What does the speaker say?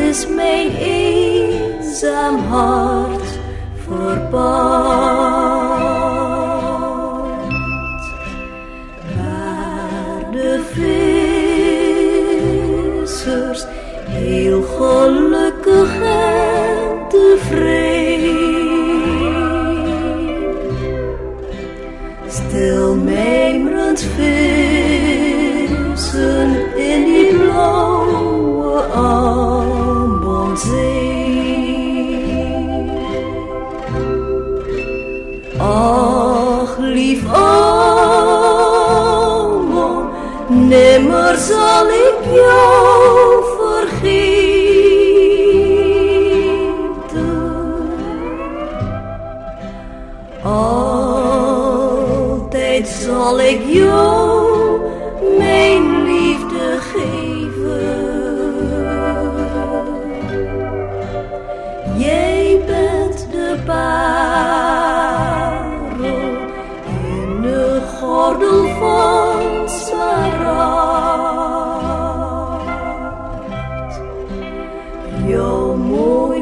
is mijn eenzaam hart verpand. Waar de vissers heel gelukkig en tevreden, stil mijmerend vissen in die blauwe Ambonzee. Ach, lief Ambon, nimmer zal ik jou vergeten. Altijd zal ik jou mijn liefde geven. Jij bent de parel in de gordel van smaragd. Jouw mooi